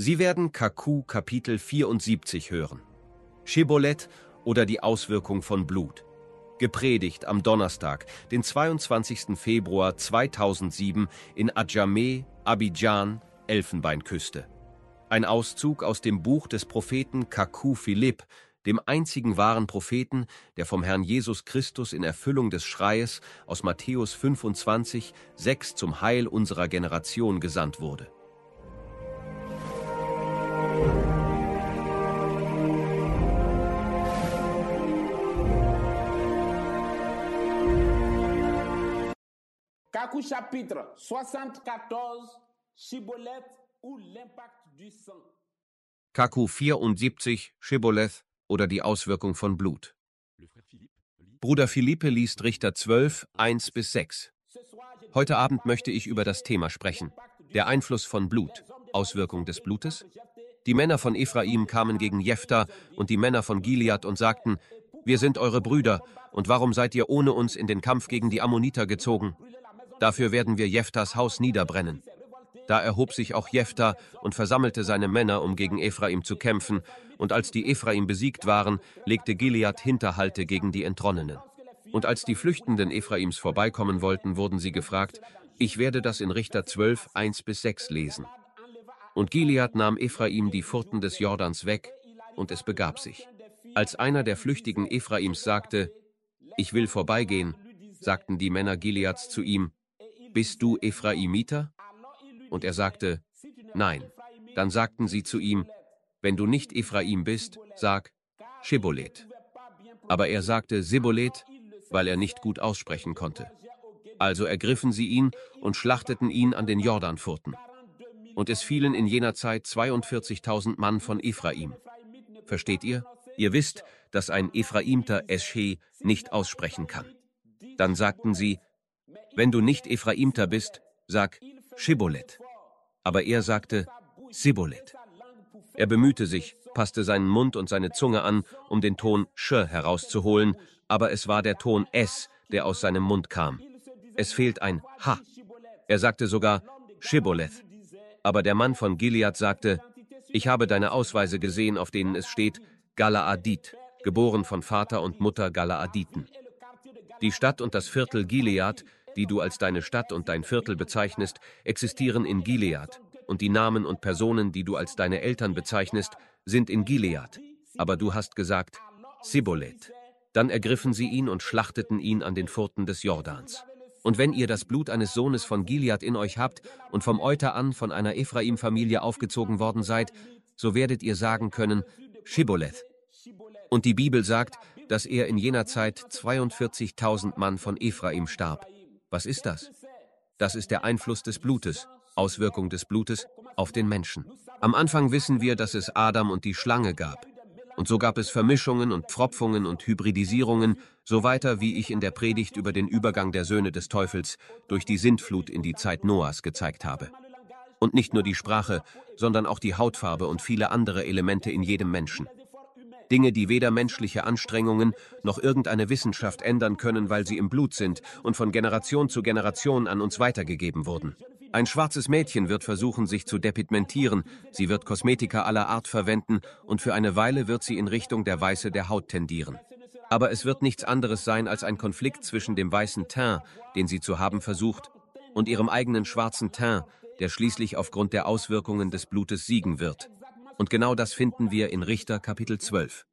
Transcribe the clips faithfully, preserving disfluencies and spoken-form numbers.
Sie werden Kaku Kapitel vierundsiebzig hören. Schiboleth oder die Auswirkung von Blut. Gepredigt am Donnerstag, den zweiundzwanzigsten Februar zweitausendsieben in Adjamé, Abidjan, Elfenbeinküste. Ein Auszug aus dem Buch des Propheten Kaku Philipp, dem einzigen wahren Propheten, der vom Herrn Jesus Christus in Erfüllung des Schreies aus Matthäus fünfundzwanzig, sechs zum Heil unserer Generation gesandt wurde. Kaku chapitre soixante-quatorze, Schiboleth ou l'impact du sang. Kaku vierundsiebzig, Schiboleth oder die Auswirkung von Blut. Bruder Philippe liest Richter zwölf, eins bis sechs. Heute Abend möchte ich über das Thema sprechen. Der Einfluss von Blut, Auswirkung des Blutes. Die Männer von Ephraim kamen gegen Jephtha und die Männer von Gilead und sagten: Wir sind eure Brüder, und warum seid ihr ohne uns in den Kampf gegen die Ammoniter gezogen? Dafür werden wir Jephtha's Haus niederbrennen. Da erhob sich auch Jephtha und versammelte seine Männer, um gegen Ephraim zu kämpfen, und als die Ephraim besiegt waren, legte Gilead Hinterhalte gegen die Entronnenen. Und als die Flüchtenden Ephraims vorbeikommen wollten, wurden sie gefragt: Ich werde das in Richter zwölf, eins bis sechs lesen. Und Gilead nahm Ephraim die Furten des Jordans weg, und es begab sich. Als einer der Flüchtigen Ephraims sagte: Ich will vorbeigehen, sagten die Männer Gileads zu ihm: Bist du Ephraimiter? Und er sagte: Nein. Dann sagten sie zu ihm: Wenn du nicht Ephraim bist, sag Schiboleth. Aber er sagte Siboleth, weil er nicht gut aussprechen konnte. Also ergriffen sie ihn und schlachteten ihn an den Jordanfurten. Und es fielen in jener Zeit zweiundvierzigtausend Mann von Ephraim. Versteht ihr? Ihr wisst, dass ein Ephraimter Eschhe nicht aussprechen kann. Dann sagten sie: Wenn du nicht Ephraimter bist, sag Schiboleth. Aber er sagte Siboleth. Er bemühte sich, passte seinen Mund und seine Zunge an, um den Ton Sch herauszuholen, aber es war der Ton S, der aus seinem Mund kam. Es fehlt ein H. Er sagte sogar Schiboleth. Aber der Mann von Gilead sagte: Ich habe deine Ausweise gesehen, auf denen es steht Galaadit, geboren von Vater und Mutter Galaaditen. Die Stadt und das Viertel Gilead, die du als deine Stadt und dein Viertel bezeichnest, existieren in Gilead, und die Namen und Personen, die du als deine Eltern bezeichnest, sind in Gilead. Aber du hast gesagt Siboleth. Dann ergriffen sie ihn und schlachteten ihn an den Furten des Jordans. Und wenn ihr das Blut eines Sohnes von Gilead in euch habt und vom Euter an von einer Ephraim-Familie aufgezogen worden seid, so werdet ihr sagen können Schiboleth. Und die Bibel sagt, dass er in jener Zeit zweiundvierzigtausend Mann von Ephraim starb. Was ist das? Das ist der Einfluss des Blutes, Auswirkung des Blutes auf den Menschen. Am Anfang wissen wir, dass es Adam und die Schlange gab. Und so gab es Vermischungen und Pfropfungen und Hybridisierungen, so weiter, wie ich in der Predigt über den Übergang der Söhne des Teufels durch die Sintflut in die Zeit Noahs gezeigt habe. Und nicht nur die Sprache, sondern auch die Hautfarbe und viele andere Elemente in jedem Menschen. Dinge, die weder menschliche Anstrengungen noch irgendeine Wissenschaft ändern können, weil sie im Blut sind und von Generation zu Generation an uns weitergegeben wurden. Ein schwarzes Mädchen wird versuchen, sich zu depigmentieren, sie wird Kosmetika aller Art verwenden und für eine Weile wird sie in Richtung der Weiße der Haut tendieren. Aber es wird nichts anderes sein als ein Konflikt zwischen dem weißen Teint, den sie zu haben versucht, und ihrem eigenen schwarzen Teint, der schließlich aufgrund der Auswirkungen des Blutes siegen wird. Und genau das finden wir in Richter Kapitel zwölf.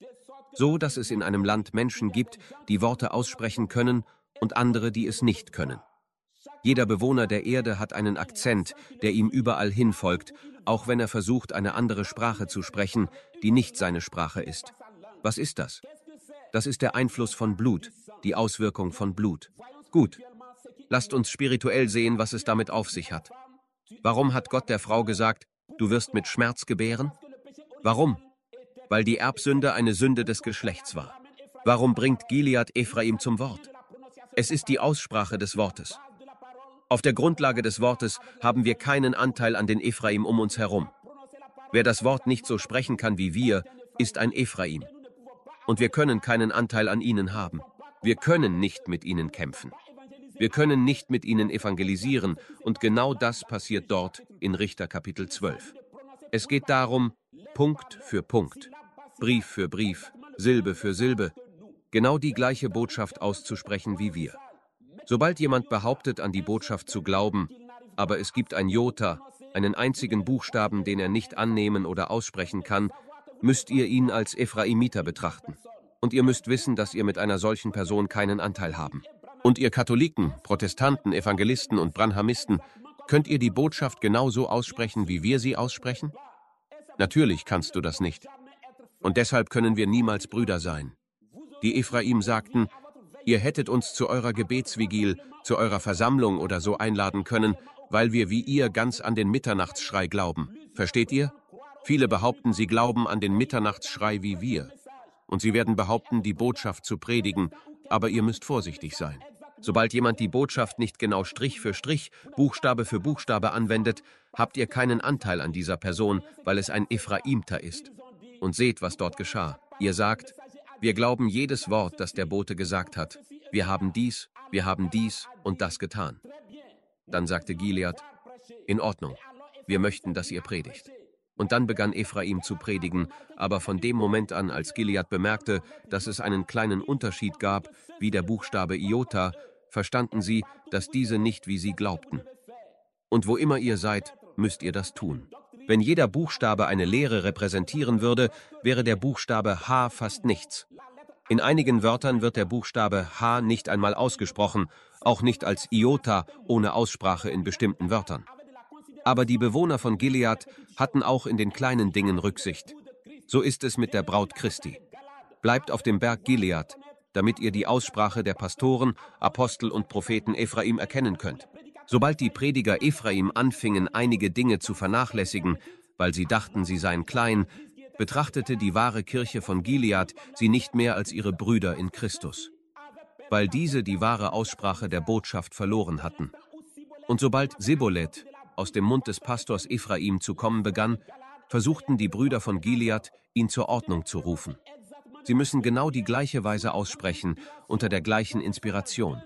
So, dass es in einem Land Menschen gibt, die Worte aussprechen können und andere, die es nicht können. Jeder Bewohner der Erde hat einen Akzent, der ihm überall hin folgt, auch wenn er versucht, eine andere Sprache zu sprechen, die nicht seine Sprache ist. Was ist das? Das ist der Einfluss von Blut, die Auswirkung von Blut. Gut, lasst uns spirituell sehen, was es damit auf sich hat. Warum hat Gott der Frau gesagt: Du wirst mit Schmerz gebären? Warum? Weil die Erbsünde eine Sünde des Geschlechts war. Warum bringt Gilead Ephraim zum Wort? Es ist die Aussprache des Wortes. Auf der Grundlage des Wortes haben wir keinen Anteil an den Ephraim um uns herum. Wer das Wort nicht so sprechen kann wie wir, ist ein Ephraim. Und wir können keinen Anteil an ihnen haben. Wir können nicht mit ihnen kämpfen. Wir können nicht mit ihnen evangelisieren, und genau das passiert dort in Richter Kapitel zwölf. Es geht darum, Punkt für Punkt, Brief für Brief, Silbe für Silbe, genau die gleiche Botschaft auszusprechen wie wir. Sobald jemand behauptet, an die Botschaft zu glauben, aber es gibt ein Jota, einen einzigen Buchstaben, den er nicht annehmen oder aussprechen kann, müsst ihr ihn als Ephraimiter betrachten. Und ihr müsst wissen, dass ihr mit einer solchen Person keinen Anteil haben. Und ihr Katholiken, Protestanten, Evangelisten und Branhamisten, könnt ihr die Botschaft genauso aussprechen, wie wir sie aussprechen? Natürlich kannst du das nicht. Und deshalb können wir niemals Brüder sein. Die Ephraim sagten, ihr hättet uns zu eurer Gebetsvigil, zu eurer Versammlung oder so einladen können, weil wir wie ihr ganz an den Mitternachtsschrei glauben. Versteht ihr? Viele behaupten, sie glauben an den Mitternachtsschrei wie wir. Und sie werden behaupten, die Botschaft zu predigen, aber ihr müsst vorsichtig sein. Sobald jemand die Botschaft nicht genau Strich für Strich, Buchstabe für Buchstabe anwendet, habt ihr keinen Anteil an dieser Person, weil es ein Ephraimter ist. Und seht, was dort geschah. Ihr sagt, wir glauben jedes Wort, das der Bote gesagt hat. Wir haben dies, wir haben dies und das getan. Dann sagte Gilead, in Ordnung, wir möchten, dass ihr predigt. Und dann begann Ephraim zu predigen, aber von dem Moment an, als Gilead bemerkte, dass es einen kleinen Unterschied gab, wie der Buchstabe Iota, verstanden sie, dass diese nicht wie sie glaubten. Und wo immer ihr seid, müsst ihr das tun. Wenn jeder Buchstabe eine Lehre repräsentieren würde, wäre der Buchstabe H fast nichts. In einigen Wörtern wird der Buchstabe H nicht einmal ausgesprochen, auch nicht als Iota ohne Aussprache in bestimmten Wörtern. Aber die Bewohner von Gilead hatten auch in den kleinen Dingen Rücksicht. So ist es mit der Braut Christi. Bleibt auf dem Berg Gilead, damit ihr die Aussprache der Pastoren, Apostel und Propheten Ephraim erkennen könnt. Sobald die Prediger Ephraim anfingen, einige Dinge zu vernachlässigen, weil sie dachten, sie seien klein, betrachtete die wahre Kirche von Gilead sie nicht mehr als ihre Brüder in Christus, weil diese die wahre Aussprache der Botschaft verloren hatten. Und sobald Sibolet aus dem Mund des Pastors Ephraim zu kommen begann, versuchten die Brüder von Gilead, ihn zur Ordnung zu rufen. Sie müssen genau die gleiche Weise aussprechen, unter der gleichen Inspiration.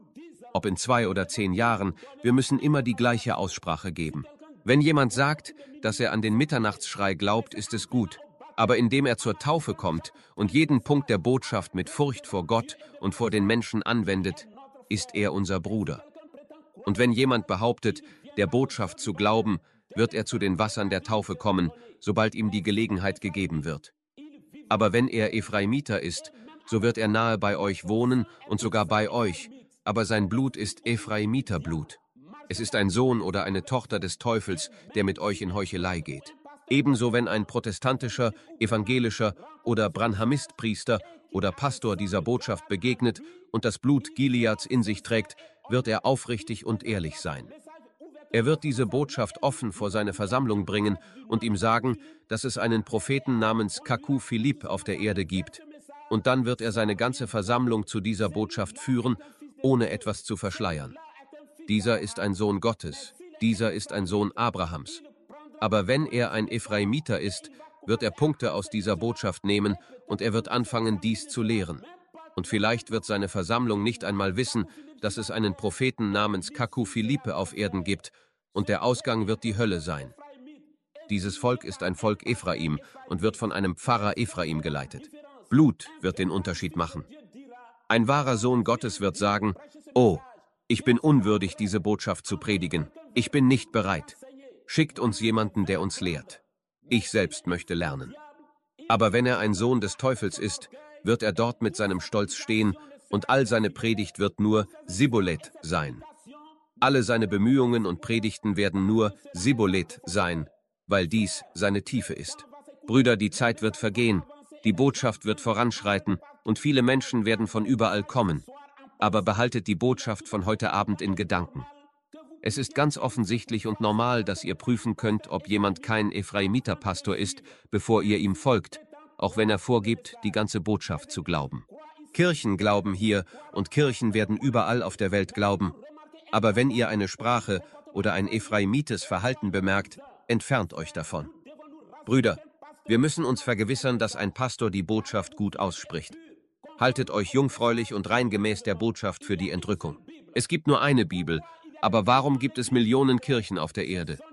Ob in zwei oder zehn Jahren, wir müssen immer die gleiche Aussprache geben. Wenn jemand sagt, dass er an den Mitternachtsschrei glaubt, ist es gut. Aber indem er zur Taufe kommt und jeden Punkt der Botschaft mit Furcht vor Gott und vor den Menschen anwendet, ist er unser Bruder. Und wenn jemand behauptet, der Botschaft zu glauben, wird er zu den Wassern der Taufe kommen, sobald ihm die Gelegenheit gegeben wird. Aber wenn er Ephraimiter ist, so wird er nahe bei euch wohnen und sogar bei euch, aber sein Blut ist Ephraimiterblut. Es ist ein Sohn oder eine Tochter des Teufels, der mit euch in Heuchelei geht. Ebenso, wenn ein protestantischer, evangelischer oder Branhamistpriester oder Pastor dieser Botschaft begegnet und das Blut Gileads in sich trägt, wird er aufrichtig und ehrlich sein. Er wird diese Botschaft offen vor seine Versammlung bringen und ihm sagen, dass es einen Propheten namens Kaku Philipp auf der Erde gibt. Und dann wird er seine ganze Versammlung zu dieser Botschaft führen, ohne etwas zu verschleiern. Dieser ist ein Sohn Gottes, dieser ist ein Sohn Abrahams. Aber wenn er ein Ephraimiter ist, wird er Punkte aus dieser Botschaft nehmen und er wird anfangen, dies zu lehren. Und vielleicht wird seine Versammlung nicht einmal wissen, dass es einen Propheten namens Kaku Philippe auf Erden gibt, und der Ausgang wird die Hölle sein. Dieses Volk ist ein Volk Ephraim und wird von einem Pfarrer Ephraim geleitet. Blut wird den Unterschied machen. Ein wahrer Sohn Gottes wird sagen, oh, ich bin unwürdig, diese Botschaft zu predigen. Ich bin nicht bereit. Schickt uns jemanden, der uns lehrt. Ich selbst möchte lernen. Aber wenn er ein Sohn des Teufels ist, wird er dort mit seinem Stolz stehen und all seine Predigt wird nur Sibolet sein. Alle seine Bemühungen und Predigten werden nur Sibolet sein, weil dies seine Tiefe ist. Brüder, die Zeit wird vergehen, die Botschaft wird voranschreiten und viele Menschen werden von überall kommen. Aber behaltet die Botschaft von heute Abend in Gedanken. Es ist ganz offensichtlich und normal, dass ihr prüfen könnt, ob jemand kein Ephraimiter-Pastor ist, bevor ihr ihm folgt, auch wenn er vorgibt, die ganze Botschaft zu glauben. Kirchen glauben hier und Kirchen werden überall auf der Welt glauben. Aber wenn ihr eine Sprache oder ein ephraimites Verhalten bemerkt, entfernt euch davon. Brüder, wir müssen uns vergewissern, dass ein Pastor die Botschaft gut ausspricht. Haltet euch jungfräulich und rein gemäß der Botschaft für die Entrückung. Es gibt nur eine Bibel, aber warum gibt es Millionen Kirchen auf der Erde?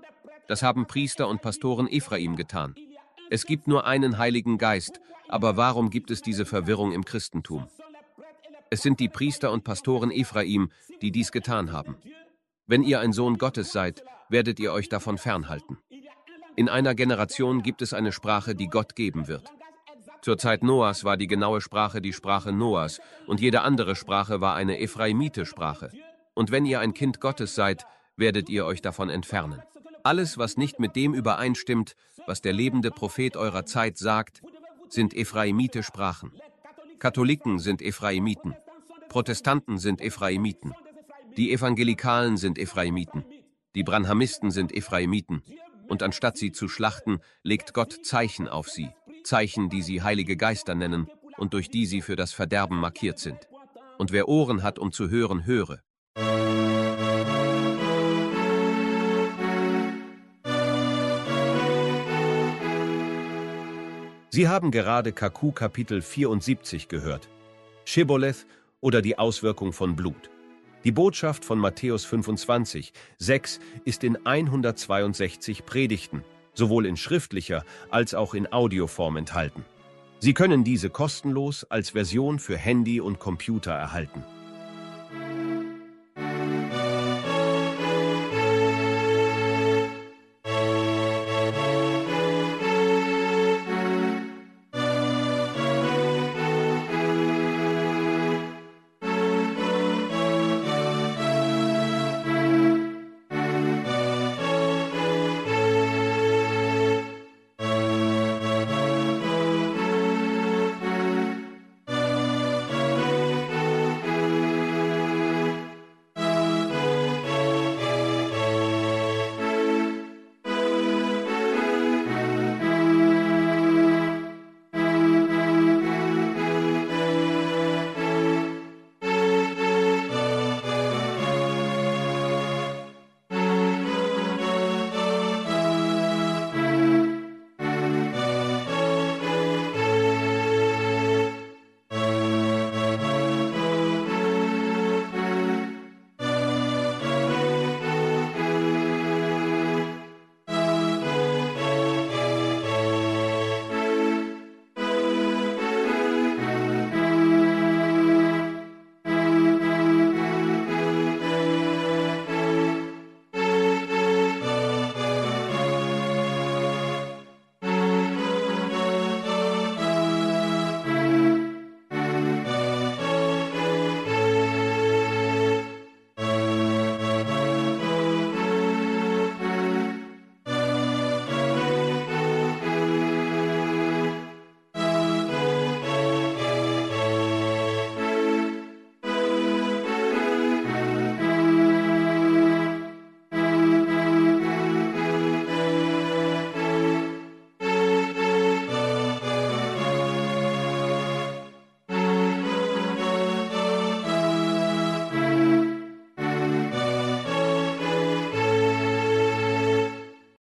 Das haben Priester und Pastoren Ephraim getan. Es gibt nur einen Heiligen Geist, aber warum gibt es diese Verwirrung im Christentum? Es sind die Priester und Pastoren Ephraim, die dies getan haben. Wenn ihr ein Sohn Gottes seid, werdet ihr euch davon fernhalten. In einer Generation gibt es eine Sprache, die Gott geben wird. Zur Zeit Noahs war die genaue Sprache die Sprache Noahs und jede andere Sprache war eine Ephraimite-Sprache. Und wenn ihr ein Kind Gottes seid, werdet ihr euch davon entfernen. Alles, was nicht mit dem übereinstimmt, was der lebende Prophet eurer Zeit sagt, sind Ephraimite-Sprachen. Katholiken sind Ephraimiten. Protestanten sind Ephraimiten. Die Evangelikalen sind Ephraimiten. Die Branhamisten sind Ephraimiten. Und anstatt sie zu schlachten, legt Gott Zeichen auf sie. Zeichen, die sie Heilige Geister nennen und durch die sie für das Verderben markiert sind. Und wer Ohren hat, um zu hören, höre. Sie haben gerade Kaku Kapitel vierundsiebzig gehört. Shibboleth oder die Auswirkung von Blut. Die Botschaft von Matthäus fünfundzwanzig, sechs ist in hundertzweiundsechzig Predigten, sowohl in schriftlicher als auch in Audioform enthalten. Sie können diese kostenlos als Version für Handy und Computer erhalten.